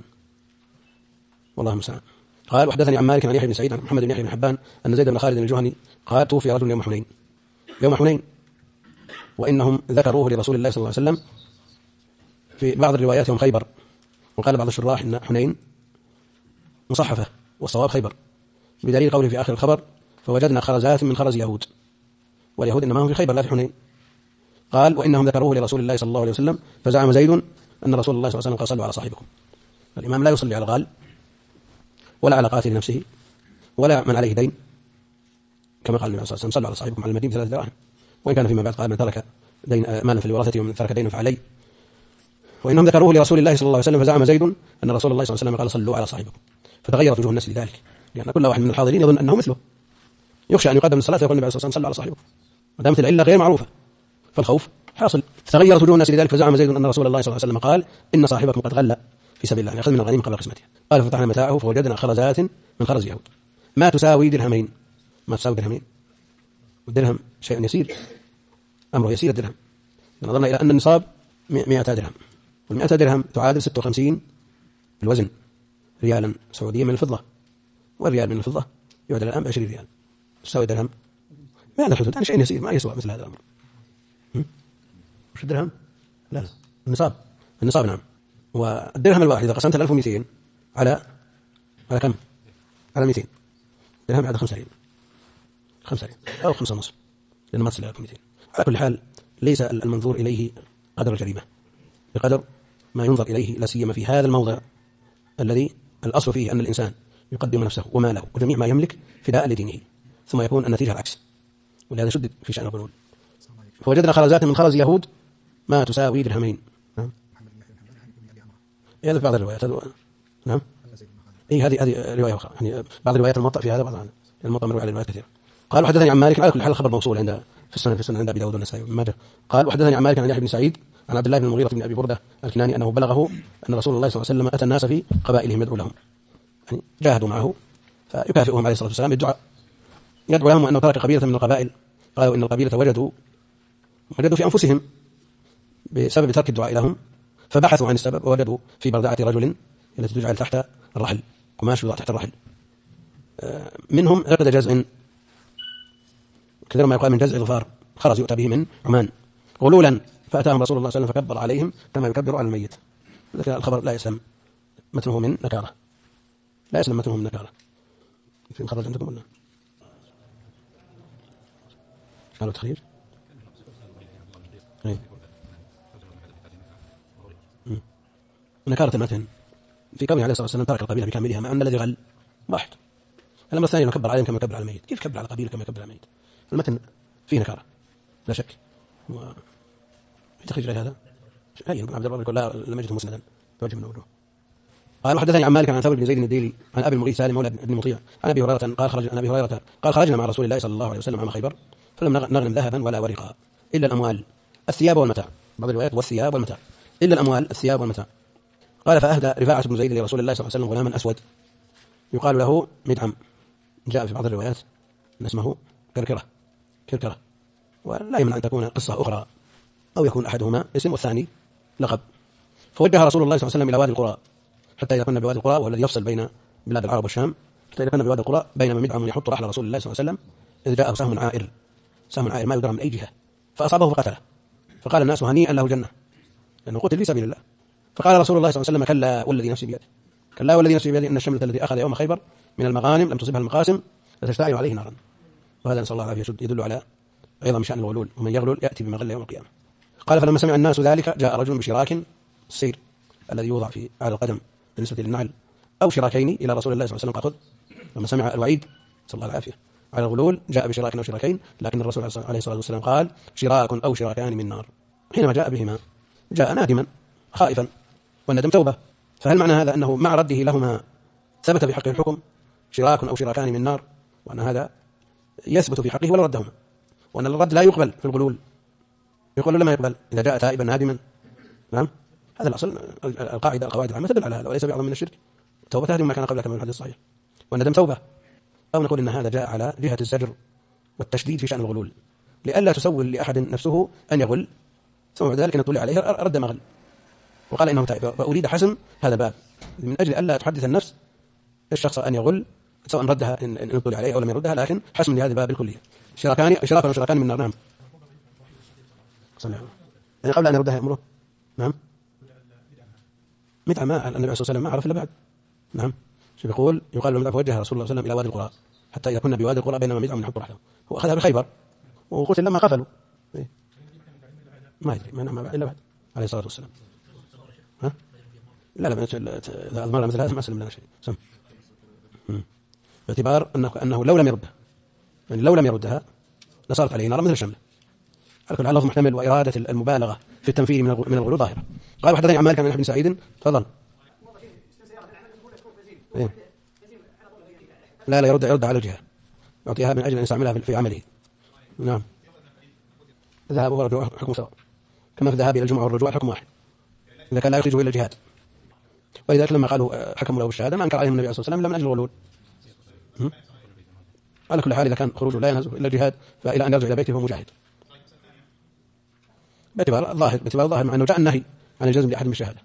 والله المستعان. قال وحدثني عن مالك عن يحيى بن سعيد عن محمد بن يحيى بن حبان أن زيد بن خالد الجهني قال توفي رجل يوم حنين، وإنهم ذكروه لرسول الله صلى الله عليه وسلم في بعض الروايات يوم خيبر، وقال بعض الشراح إن حنين مصحفة والصواب خيبر، بدليل قوله في آخر الخبر فوجدنا خرزات من خرز يهود، واليهود إنما هم في خيبر لا في حنين. قال وإنهم ذكروه لرسول الله صلى الله عليه وسلم فزعم زيد أن رسول الله صلى الله عليه وسلم قال صلوا على صاحبكم. الإمام لا يصلي على الغال ولا على قاتل نفسه ولا من عليه دين، كما قال النبي صلى الله عليه وسلم صلوا على صاحبكم على المدين 3 دراهم، وإن كان فيما بعد قال من ترك دين مالا فلورثته ومن ترك دينا فعليه. وإنهم ذكروه لرسول الله صلى الله عليه وسلم فزعم زيد أن رسول الله صلى الله عليه وسلم قال صلوا على صاحبكم، فتغيرت وجوه الناس لذلك، لأن كل واحد من الحاضرين يظن أنه مثله، يخشى أن يقدم الصلاة ويقول النبي صلى الله عليه وسلم صلوا على صاحبكم، ودامت العلة غير معروفة فالخوف حاصل. فتغيرت وجوه الناس لذلك فزعم زيد أن رسول الله صلى الله عليه وسلم قال إن صاحبكم قد غلى في سبيل الله، يعني أخذ من الغنيمة قبل قسمتها. قال ففتحنا متاعه فوجدنا خرزات من خرز يهود ما تساوي درهمين، ما تساوي درهمين، والدرهم شيء يسير، أمره يسير الدرهم. نظرنا إلى أن النصاب 100 درهم، وال100 درهم تعادل 56 بالوزن ريالا سعوديا من الفضة، والريال من الفضة يعدل الآن ب20 ريال، تساوي درهم ما هذا الحدود، يعني شيء يسير ما يسوى مثل هذا الأمر. وش الدرهم؟ لا النصاب نعم. والدرهم الواحد إذا قسمت 1200 على كم؟ على 200 درهم يعادل 5 ريال، 5 ريال أو 5.5، لأنه ما تصل إلى 1200. على كل حال ليس المنظور إليه قدر الجريمة بقدر ما ينظر إليه، لا سيما في هذا الموضع الذي الأصل فيه أن الإنسان يقدم نفسه وماله وجميع ما يملك فداء لدينه، ثم يكون النتيجة العكس، ولهذا شدد في شأن الغلول. فوجدنا خرزات من خرز يهود ما تساوي درهمين. نعم هذا في بعض الروايات. نعم هذه رواية أخرى، يعني بعض الروايات الموطأ في هذا بعض عن الموطأ مروي على الروايات كثيرة. قال وحدثني عن مالك، على كل حال الخبر موصول عند في السنن عند أبي داود والنسائي وابن ماجه. قال وحدثني عن مالك عن يحيى بن سعيد عن عبد الله بن المغيرة بن أبي بردة الكناني أنه بلغه أن رسول الله صلى الله عليه وسلم أتى الناس في قبائلهم يدعو لهم، يعني جاهدوا معه فيكافئهم عليه الصلاة والسلام بالدعاء، يدعو لهم أنه ترك قبيلة من القبائل، قالوا إن القبيلة وجدوا في أنفسهم بسبب ترك الدعاء لهم، فبحثوا عن السبب ووجدوا في بردعة رجل التي تجعل تحت الرحل، قماش يوضع تحت الرحل، منهم عقد جزء كثير ما يقال من جزء ظفار خرز يؤتى به من عمان غلولا، فأتاهم رسول الله صلى الله عليه وسلم فكبر عليهم كما يكبر على الميت. لكن الخبر لا يسلم متنه من نكارة، لا يسلم متنه من نكارة. في الخرج عندكم ولا قالوا تخريج؟ نكارة المتن في كونه عليه الصلاة والسلام ترك القبيلة بكاملها، مع أن الذي غل واحد. الأمر الثاني أنه كبر عليهم كما كبر على الميت. كيف كبر على قبيلة كما كبر على الميت؟ المتن فيه نكارة لا شك. تخرج هذا أي عبد الرب يقول لا لم يجده مسندا توجه من أوله. قال وحدثني عن مالك عن ثور بن زيد الديلي عن أبي المغيث سالم مولى بن مطيع عن أبي هريرة قال خرجنا مع رسول الله صلى الله عليه وسلم عام خيبر فلم نغنم ذهبا ولا ورقا إلا الأموال الثياب والمتاع، بعض الروايات والثياب والمتاع إلا الأموال الثياب والمتاع. قال فأهدى رفاعة بن زيد لرسول الله صلى الله عليه وسلم غلاما أسود يقال له مدعم، جاء في بعض الروايات أن اسمه كركرة، ولا يمنع أن تكون قصة أخرى أو يكون أحدهما اسم والثاني لقب. فوجه رسول الله صلى الله عليه وسلم إلى وادي القرى، حتى إذا كنا بوادي القرى وهو الذي يفصل بين بلاد العرب والشام، حتى إذا كنا بوادي القرى بينما مدعم يحط رحل رسول الله صلى الله عليه وسلم إذ جاءه سهم عائر ما يدرى من أي جهة فأصابه فقتله، فقال الناس هنيئا له جنة لأنه قتل في سبيل الله. فقال رسول الله صلى الله عليه وسلم كلا والذي نفسي بيده إن الشملة التي أخذ يوم خيبر من المغانم لم تصبها المقاسم لتشتعل عليه نارا. وهذا نسأل الله العافية يدل على عظم شأن الغلول، ومن يغلل يأتي بما غل يوم القيامة. قال فلما سمع الناس ذلك جاء رجل بشراك السير الذي يوضع على القدم بالنسبة للنعل أو شراكين إلى رسول الله صلى الله عليه وسلم. لما سمع الوعيد صلى الله العافية على الغلول جاء بشراك أو شراكين، لكن الرسول عليه الصلاة والسلام قال شراك أو شراكان من نار. حينما جاء بهما جاء نادما خائفا، والندم توبة، فهل معنى هذا أنه مع رده لهما ثبت في حقه الحكم شراك أو شراكان من نار، وأن هذا يثبت في حقه ولا ردهما، وأن الرد لا يقبل في الغلول، يقول لما يقبل إذا جاء تائبا نادما؟ نعم هذا الأصل، القواعد العامة تدل على هذا، وليس بأعظم من الشرك. توبة تهدم ما كان قبلها كما في الحديث الصحيح، والندم توبة. أو نقول إن هذا جاء على جهة الزجر والتشديد في شأن الغلول، لئلا تسول لأحد نفسه أن يغل ثم بعد ذلك نطلع عليه رد ما غل وقال إنه تائب، وأريد حسم هذا باب من أجل ألا تحدث النفس الشخص أن يغل سواء ردها إن نطلع عليه أو لم يردها، لكن حسم لهذا الباب الكلية. شراكان من نار. نعم يعني قبل أن يردها يأمره. نعم مدعم النبي صلى الله عليه وسلم ما عرف إلا بعد. نعم يقول يقال لهم توجه رسول الله صلى الله عليه وسلم إلى وادي القرى حتى إذا كنا بوادي القرى بينما مزعم نحط رحله، هو أخذها بخيبر وقتل لما قفلوا. ما يدري ما إلا بعد عليه الصلاة والسلام. ها؟ لا إذا أضمر مثل هذا ما سلم لنا شيء. سم. باعتبار أنه لو لم يردها، يعني لو لم يردها لصارت عليه نار مثل الشملة. على كل حال لفظ محتمل، وإرادة المبالغة في التنفير من الغلو ظاهرة. قال وحدثني عن مالك عن بن سعيد. تفضل. إيه؟ لا يرد على الجهة، يعطيها من أجل أن يستعملها في عمله. نعم. الذهاب والرجوع حكم سواء، كما في الذهاب إلى الجمعة والرجوع حكم واحد إذا كان لا يخرجه إلى الجهاد. ولذلك لما قالوا حكموا له بالشهادة ما أنكر عليهم النبي صلى الله عليه وسلم إلا من أجل الغلول. على كل حال إذا كان خروجه لا ينهزه إلا الجهاد فإلى أن يرجع إلى بيته فهو مجاهد باعتبار الظاهر مع أنه جاء النهي عن الجزم لأحد من الشهادة.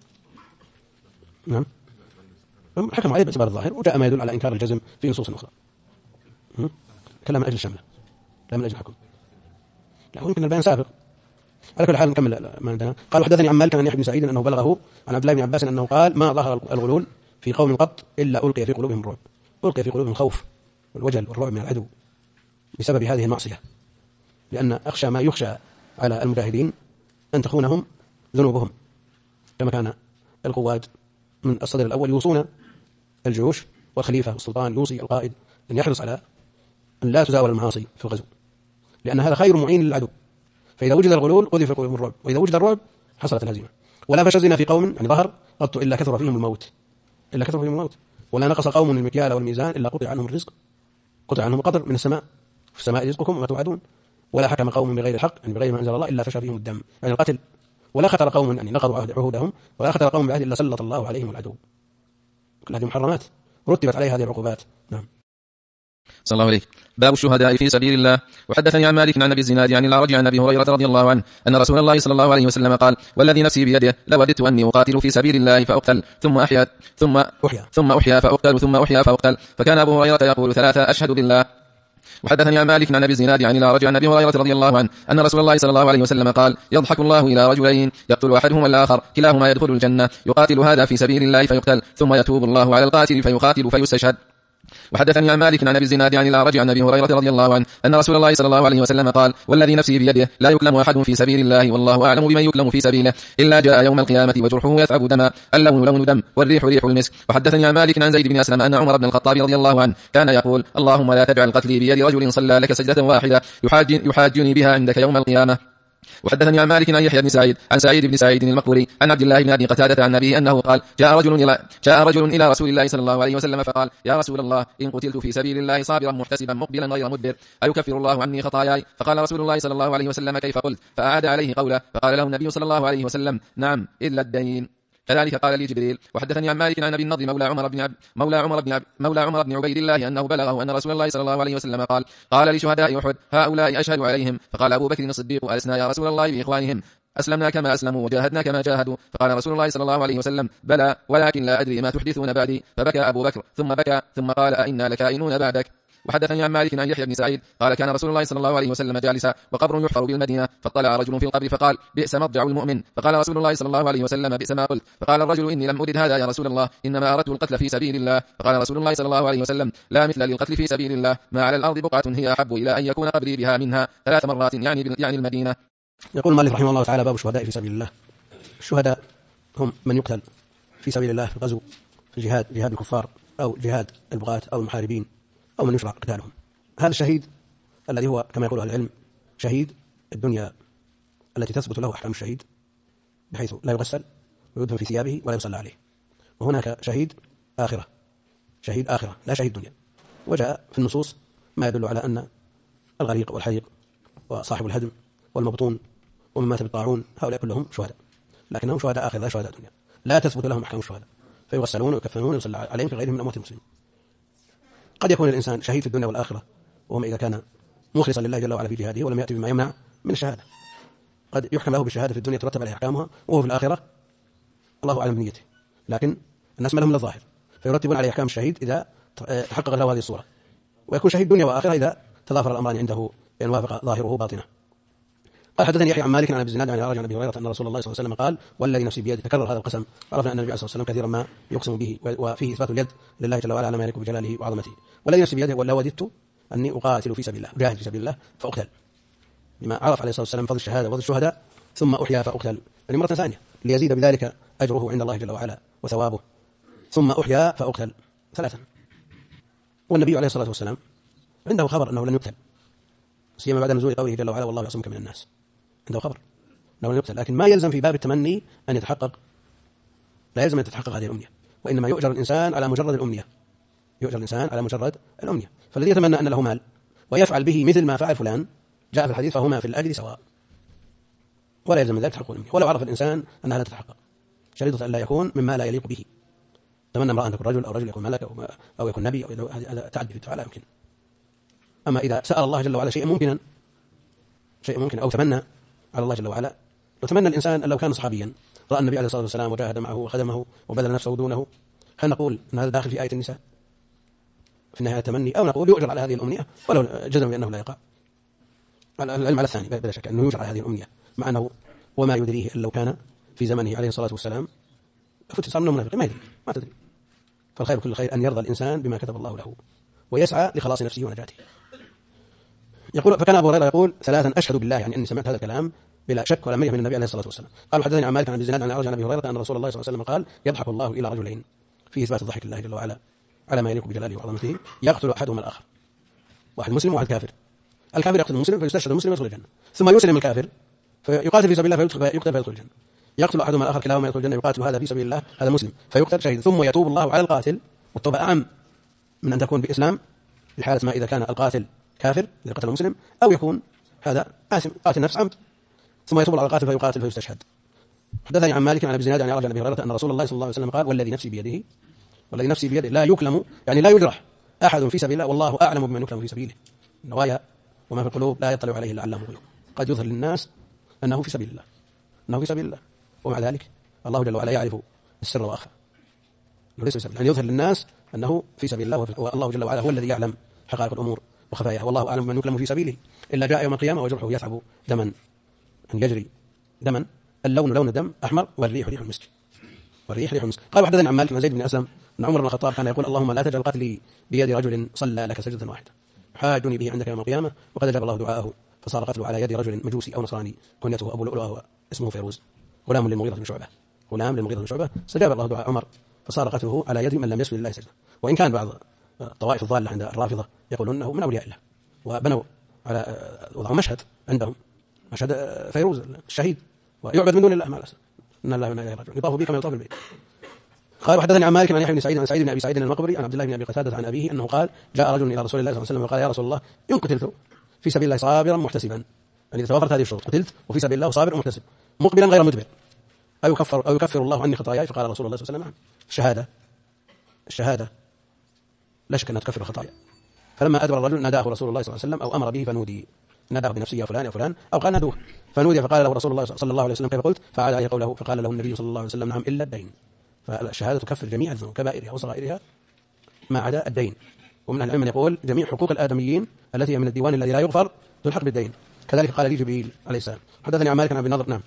نعم. حكم عليه باعتبار الظاهر، وجاء ما يدل على إنكار الجزم في نصوص أخرى. كلام من أجل الشملة لا من أجل الحكم، لا يمكن البيان سابق. على كل حال نكمل ما عندنا. قال وحدثني عن مالك عن يحيى بن سعيد أنه بلغه عن عبد الله بن عباس أنه قال ما ظهر الغلول في قوم قط إلا ألقي في قلوبهم الرعب، ألقي في قلوبهم الخوف والوجل والرعب من العدو بسبب هذه المعصية، لأن أخشى ما يخشى على المجاهدين أن تخونهم ذنوبهم، كما كان القواد من الصدر الأول يوصون الجيوش، والخليفة والسلطان يوصي القائد أن يحرص على أن لا تزاول المعاصي في الغزو، لأن هذا خير معين للعدو. فإذا وجد الغلول قذف في قلوبهم الرعب، وإذا وجد الرعب حصلت الهزيمة. ولا فشى الزنا في قوم يعني ظهر قط إلا كثر فيهم الموت، ولا نقص قوم المكيال والميزان إلا قطع عنهم الرزق، قطع عنهم القدر من السماء، في السماء رزقكم وما توعدون. ولا حكم قوم بغير الحق يعني بغير ما أنزل الله إلا فشى فيهم الدم يعني القتل. ولا خطر قوم يعني نقضوا عهودهم، ولا خطر قوم بعهد إلا سلط الله عليهم العدو. كل هذه محرمات رتبت عليها هذه العقوبات. نعم. صلى الله عليه. باب الشهداء في سبيل الله. وحدثني عن مالك عن ابي الزناد عن الأعرج عن ابي هريره رضي الله عنه ان رسول الله صلى الله عليه وسلم قال والذي نفسي بيده لوددت اني اقاتل في سبيل الله فاقتل ثم احيا فاقتل ثم احيا فاقتل. فكان ابو هريره يقول ثلاثه اشهد بالله. وحدثني عن مالك عن ابي الزناد عن الأعرج عن ابي هريره رضي الله عنه ان رسول الله صلى الله عليه وسلم قال يضحك الله الى رجلين يقتل احدهما الاخر كلاهما يدخل الجنه يقاتل هذا في سبيل الله فيقتل ثم يتوب الله على القاتل فيقاتل فيستشهد. وحدثني عن مالك عن ابي الزناد عن الأعرج عن ابي هريره رضي الله عنه ان رسول الله صلى الله عليه وسلم قال والذي نفسي بيده لا يكلم احد في سبيل الله والله اعلم بمن يكلم في سبيله الا جاء يوم القيامه وجرحه يثعب دما اللون لون دم والريح ريح المسك. وحدثني عن مالك عن زيد بن اسلم ان عمر بن الخطاب رضي الله عنه كان يقول اللهم لا تجعل قتلي بيد رجل صلى لك سجدة واحدة يحاجني بها عندك يوم القيامة. وحدثني عن مالك عن يحيى بن سعيد عن سعيد بن سعيد المقبري عن عبد الله بن ابي قتادة عن أبيه أنه قال جاء رجل إلى رسول الله صلى الله عليه وسلم فقال يا رسول الله إن قتلت في سبيل الله صابرا محتسبا مقبلا غير مدبر أيكفر الله عني خطاياي؟ فقال رسول الله صلى الله عليه وسلم كيف قلت؟ فأعاد عليه قوله فقال له النبي صلى الله عليه وسلم نعم إلا الدين. كذلك قال لي جبريل. وحدثني عن مالك عن ابي النضر مولى عمر بن عبيد الله انه بلغه ان رسول الله صلى الله عليه وسلم قال لشهداء احد هؤلاء اشهد عليهم. فقال ابو بكر الصديق ألسنا يا رسول الله باخوانهم أسلمنا كما أسلموا وجاهدنا كما جاهدوا؟ فقال رسول الله صلى الله عليه وسلم بلى ولكن لا أدري ما تحدثون بعدي. فبكى أبو بكر ثم بكى ثم قال أئنا لكائنون بعدك. وحدثني عن مالك عن يحيى بن سعيد قال كان رسول الله صلى الله عليه وسلم جالسا وقبر يحفر بالمدينة فاطلع رجل في القبر فقال بئس مضجع المؤمن. فقال رسول الله صلى الله عليه وسلم بئس ما قلت. فقال الرجل إني لم أرد هذا يا رسول الله إنما أردت القتل في سبيل الله. فقال رسول الله صلى الله عليه وسلم لا مثل للقتل في سبيل الله ما على الأرض بقعة هي أحب إلى أن يكون قبري بها منها 3 مرات يعني المدينة. يقول مالك رحمه الله تعالى باب الشهداء في سبيل الله. الشهداء هم من يقتل في سبيل الله في الغزو في الجهاد جهاد الكفار أو جهاد البغاة أو المحاربين أو من يشرع قتالهم. هذا الشهيد الذي هو كما يقول أهل العلم شهيد الدنيا التي تثبت له أحكام الشهيد بحيث لا يغسل ويدفن في ثيابه ولا يصلى عليه. وهناك شهيد آخرة لا شهيد دنيا. وجاء في النصوص ما يدل على أن الغريق والحريق وصاحب الهدم والمبطون ومن مات بالطاعون هؤلاء كلهم شهداء، لكنهم شهداء آخرة لا شهداء دنيا، لا تثبت لهم أحكام الشهداء فيغسلون ويكفنون ويصلى عليهم كغيرهم من أموات المسلمين. قد يكون الإنسان شهيد في الدنيا والآخرة وهم إذا كان مخلصا لله جل وعلا في جهاده ولم يأتي بما يمنع من الشهادة. قد يحكم له بالشهادة في الدنيا ترتب عليه أحكامها وهو في الآخرة الله أعلم بنيته، لكن الناس ما لهم الظاهر فيرتبون عليه أحكام الشهيد إذا تحقق له هذه الصورة، ويكون شهيد دنيا وآخرة إذا تضافر الأمران عنده بأن وافق ظاهره باطنه. قال حدثني يحيى عن مالك عن ابي الزناد عن عن ابي هريره ان رسول الله صلى الله عليه وسلم قال والذي نفسي بيده تكرر هذا القسم. عرفنا ان النبي صلى الله عليه وسلم كثيرا ما يقسم به وفيه اثبات اليد لله جل وعلا على ما يليق بجلاله وعظمته. والذي نفسي بيده ولا وددت اني اقاتل في سبيل الله اجاهد في سبيل الله فاقتل بما عرف عليه الصلاه والسلام فضل الشهاده وفضل الشهداء ثم احيا فاقتل يعني مره ثانيه ليزيد بذلك اجره عند الله جل وعلا وثوابه ثم احيا فاقتل ثلاثا. والنبي عليه الصلاه والسلام عنده خبر انه لن يقتل سيما بعد نزول قوله جل وعلا والله يعصمك من الناس. عنده خبر انه لن يقتل لكن ما يلزم في باب التمني ان يتحقق لا يلزم ان تتحقق هذه الامنيه وانما يؤجر الانسان على مجرد الامنيه يؤجر الانسان على مجرد الامنيه. فالذي يتمنى ان له مال ويفعل به مثل ما فعل فلان جاء في الحديث فهما في الاجر سواء ولا يلزم من ذلك تحقق الامنيه ولو عرف الانسان انها لا تتحقق شريطه ان لا يكون مما لا يليق به. تمنى امرأ ان تكون رجل او رجل يكون ملك او يكون نبي او هذا تعدي في الدعاء لا يمكن. اما اذا سال الله جل وعلا شيئا ممكنا او تمنى على الله جل وعلا لو تمنى الانسان ان لو كان صحابيا راى النبي عليه الصلاه والسلام وجاهد معه وخدمه وبذل نفسه دونه هل نقول ان هذا داخل في ايه النساء في النهايه التمني او نقول يؤجر على هذه الامنيه ولو جزم بانه لا يقع. العلم على الثاني بلا شك انه يؤجر على هذه الامنيه مع انه وما يدريه الا لو كان في زمنه عليه الصلاه والسلام صار منه منافق ما يدري ما تدري. فالخير كل خير ان يرضى الانسان بما كتب الله له ويسعى لخلاص نفسه ونجاته. يقول فكان ابو هريره يقول ثلاثا اشهد بالله يعني اني سمعت هذا الكلام بلا شك ولا مرية من النبي عليه الصلاه والسلام. قال حدثني عن مالك عن ابي الزناد عن ابي هريره ان رسول الله صلى الله عليه وسلم قال يضحك الله الى رجلين في اثبات الضحك لله جل وعلا على ما يليق بجلاله وعظمته يقتل احدهما الاخر واحد مسلم وواحد كافر. الكافر يقتل المسلم فيستشهد المسلم يدخل الجنه ثم يسلم الكافر فيقاتل في سبيل الله فيقتل فيدخل الجنه. يقتل احدهما الاخر كلاهما يدخل الجنه يقاتل هذا في سبيل الله هذا مسلم فيقتل شهيد ثم يتوب الله على القاتل والتوبه اعم من ان تكون باسلام في حاله ما اذا كان القاتل كافر اذا قتل مسلم او يكون هذا آثم قاتل نفس عمد ثم يتوب على القاتل فيقاتل فيستشهد. حدثني عن مالك عن ابي الزناد عن ابي هريره ان رسول الله صلى الله عليه وسلم قال والذي نفسي بيده لا يكلم يعني لا يجرح احد في سبيل الله والله اعلم بمن يكلم في سبيله. النوايا وما في القلوب لا يطلع عليه الا علام الغيوب. قد يظهر للناس انه في سبيل الله ومع ذلك الله جل وعلا يعرف السر واخفى ليس بسبيل يعني يظهر للناس انه في سبيل الله والله جل وعلا هو الذي يعلم حقائق الامور وخفاياها والله اعلم بمن يكلم في سبيله الا جاء يوم القيامه وجرحه يثعب دما ان يجري دما اللون لون الدم احمر والريح ريح المسك قال وحدثني عن مالك بن زيد بن اسلم ان عمر بن الخطاب كان يقول اللهم لا تجعل قتلي بيد رجل صلى لك سجدة واحدة حاجني به عندك يوم القيامة وقد أجاب الله دعاءه فصار قتله على يد رجل مجوسي أو نصراني كنيته أبو لؤلؤة اسمه فيروز غلام للمغيرة بن شعبة استجاب الله دعاء عمر فصار قتله على يد من لم يسجد لله سجدة. وإن كان بعض الطوائف الضالة عند الرافضة يقولون أنه من أولياء الله وبنوا على وضعوا مشهد عندهم مشهد فيروز الشهيد ويعبد من دون الله مع الأسف إن الله وإنا إليه راجعون يطاف به كما يطاف بالبيت. قال وحدثني عن مالك عن يحيى بن سعيد عن سعيد بن ابي سعيد المقبري عن عبد الله بن ابي قتاده عن ابيه انه قال جاء رجل الى رسول الله صلى الله عليه وسلم وقال يا رسول الله ان قتلت في سبيل الله صابرا محتسبا يعني توفرت هذه الشروط قتلت وفي سبيل الله صابر محتسب مقبلا غير مدبر أو يكفر الله عني خطاياي. فقال رسول الله صلى الله عليه وسلم الشهادة لا شك أنها تكفر الخطايا. فلما أدبر الرجل ناداه رسول الله صلى الله عليه وسلم أو أمر به فنودي ناداه بنفسه يا فلان يا فلان أو قال نادوه فنودي فقال له رسول الله صلى الله عليه وسلم كيف قلت فعاد عليه قوله فقال له النبي صلى الله عليه وسلم نعم إلا الدين. فالشهادة تكفر جميع الذنوب كبائرها وصغائرها ما عدا الدين. ومن العلم يقول جميع حقوق الآدميين التي هي من الديوان الذي لا يغفر تلحق بالدين. كذلك قال لي جبريل عليه السلام. حدثني عن مالك عن ابي النضر نعم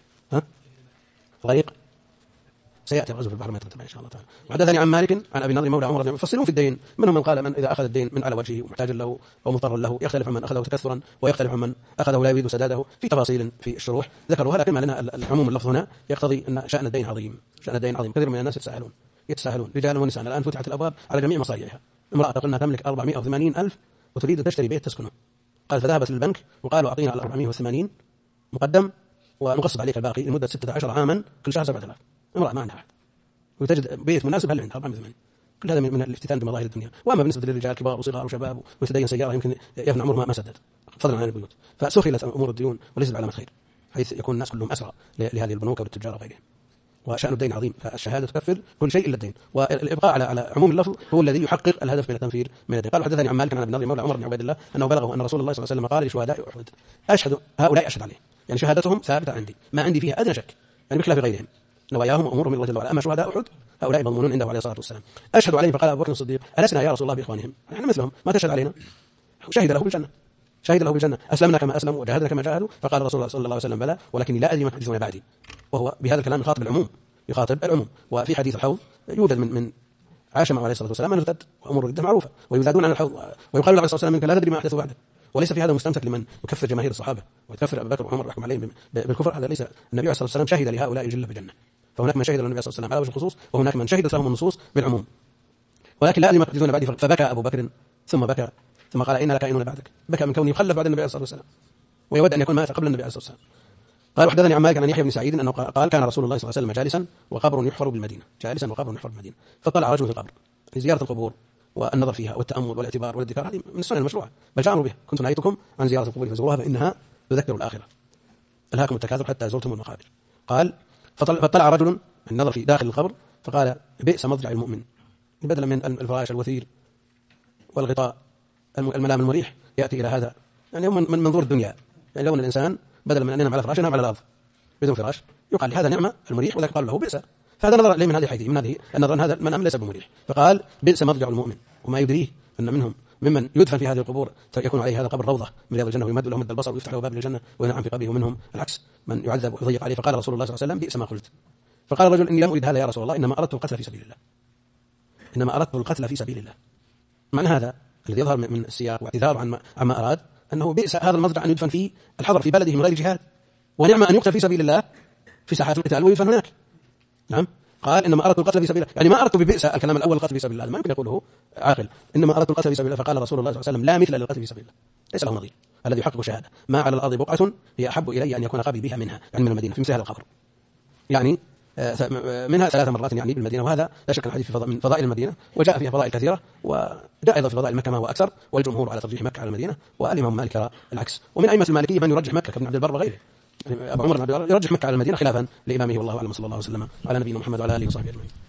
غريق سيأتي الغزو في البحر ما يترتب إن شاء الله تعالى. وحدثني عن مالك عن أبي النضر مولى عمر يفصلون في الدين منهم من قال من إذا أخذ الدين من على وجهه ومحتاج له أو مضطر له يختلف عن من أخذه تكثرا ويختلف عن من أخذه لا يريد سداده في تفاصيل في الشروح ذكروها لكن ما لنا العموم اللفظ هنا يقتضي أن شأن الدين عظيم كثير من الناس يتساهلون رجال ونساء. الآن فتحت الأبواب على جميع مصاريعها. امرأة قلنا تملك 480,000 وتريد تشتري بيت تسكنه قال فذهبت للبنك وقالوا أعطينا على 480 مقدم ونقسط عليك الباقي لمدة 16 عاما كل شهر 7,000. امرأة ما عندها أحد وتجد بيت مناسب هل عندها 480. كل هذا من الافتتان بمظاهر الدنيا. وأما بالنسبة للرجال كبار وصغار وشباب ويتدين سيارة يمكن يفنى عمره ما سدد فضلا عن البيوت. فسخلت أمور الديون وليست بعلامة خير حيث يكون الناس كلهم أسرى لهذه البنوك والتجار وغيرهم. وشأن الدين عظيم فالشهادة تكفر كل شيء إلا الدين. والإبقاء على عموم اللفظ هو الذي يحقق الهدف من التنفير من الدين. قال حدثني عن مالك عن ابن النضر مولى عمر بن عبيد الله أنه بلغه أن رسول الله صلى الله عليه وسلم قال لشهداء أحد أشهد هؤلاء أشهد عليه يعني شهادتهم ثابتة عندي ما عندي فيها أدنى شك يعني بخلاف غيرهم نواياهم وأمورهم من الله جل وعلا. أما شهداء أحد هؤلاء مضمونون عنده عليه الصلاة والسلام. أشهد عليهم فقال أبو بكر الصديق ألسنا يا رسول الله بإخوانهم نحن مثلهم ما تشهد علينا شهد له بالجنة شهد له بالجنة. أسلمنا كما أسلموا وجاهدنا كما جاهدوا. فقال رسول الله صلى الله عليه وسلم بلى ولكني لا أدري ما تحدثون بعدي. وهو بهذا الكلام يخاطب العموم. وفي حديث الحوض يوجد من عاش معه عليه الصلاة والسلام من ارتد وأمور الردة معروفة ويزادون عن الحوض ويقال له عليه الصلاة والسلام منك لا تدري ما أحدثوا بعدك. وليس في هذا مستمسك لمن يكفر جماهير الصحابة ويكفر أبي بكر وعمر ويحكم عليهم بالكفر. هذا ليس. النبي عليه الصلاة والسلام شهد لهؤلاء الجلة بالجنة. فهناك من شهد للنبي عليه الصلاة والسلام على وجه الخصوص وهناك من شهدت لهم النصوص بالعموم. ولكن لا أدري ما تحدثون بعدي. فبكى أبو بكر ثم بكى ثم قال إن لك إنون بعدك. بكى من كونه يخلف بعد النبي عليه الصلاة والسلام ويود أن يكون مات قبل النبي عليه الصلاة والسلام. قال وحدثني عن مالك عن يحيى بن سعيد أنه قال كان رسول الله صلى الله عليه وسلم جالسا وقبر يحفر بالمدينة. فطلع رجل في القبر. زيارة القبور والنظر فيها والتأمل والاعتبار والادكار هذه من السنن المشروعة بل جاءوا بها. كنت نهيتكم عن زيارة القبور فزوروها فإنها تذكر الآخرة. ألهاكم التكاثر حتى زرتم المقابر. قال فطلع رجل النظر في داخل القبر فقال بئس مضجع المؤمن. بدلا من الفراش الوثير والغطاء الملام المريح يأتي إلى هذا يعني من منظور الدنيا. يعني لو أن الإنسان بدل من أن ينام على فراش ينام على الأرض بدون فراش يقال هذا نعمة المريح وذلك قال له بئس. فهذا نظر إليه من هذه الحيثية من هذه النظر أن هذا المنام ليس بمريح. فقال بئس مضجع المؤمن. وما يدريه أن منهم ممن يدفن في هذه القبور فيكون عليه هذا قبر روضة من رياض الجنة ويمد له مد البصر ويفتح له باب الجنة وينعم في قبره. ومنهم العكس من يعذب ويضيق عليه. فقال رسول الله صلى الله عليه وسلم بئس ما قلت. فقال الرجل إني لم أريد هذا يا رسول الله إنما أردت القتل في سبيل الله. معنى هذا الذي يظهر من السياق واعتذاره عما أراد أنه بئس هذا المضجع أن يدفن فيه الحضر في بلده من غير جهاد ونعم أن يقتل في سبيل الله في ساحات القتال ويدفن هناك. نعم قال إنما أردت القتل في سبيل الله يعني ما أردت ببئس الكلام الأول القتل في سبيل الله ما يمكن يقوله عاقل. إنما أردت القتل في سبيل الله. فقال رسول الله صلى الله عليه وسلم لا مثل للقتل في سبيل الله ليس له نظير. الذي يحقق شهادة ما على الأرض بقعة هي أحب إلي أن يكون قبري بها منها يعني من المدينة في مثل هذا القبر يعني منها 3 مرات يعني بالمدينة. وهذا لا شك الحديث من فضائل المدينة وجاء فيها فضائل كثيرة وجاء أيضا في فضائل مكة ما هو أكثر والجمهور على ترجيح مكة على المدينة والإمام مالك العكس. ومن أئمة المالكية من يرجح مكة كابن عبد البر وغيره يعني أبو عمر بن عبد البر يرجح مكة على المدينة خلافا لإمامه والله أعلم. صلى الله عليه وسلم على نبينا محمد وعلى آله وصحبه أجمعين.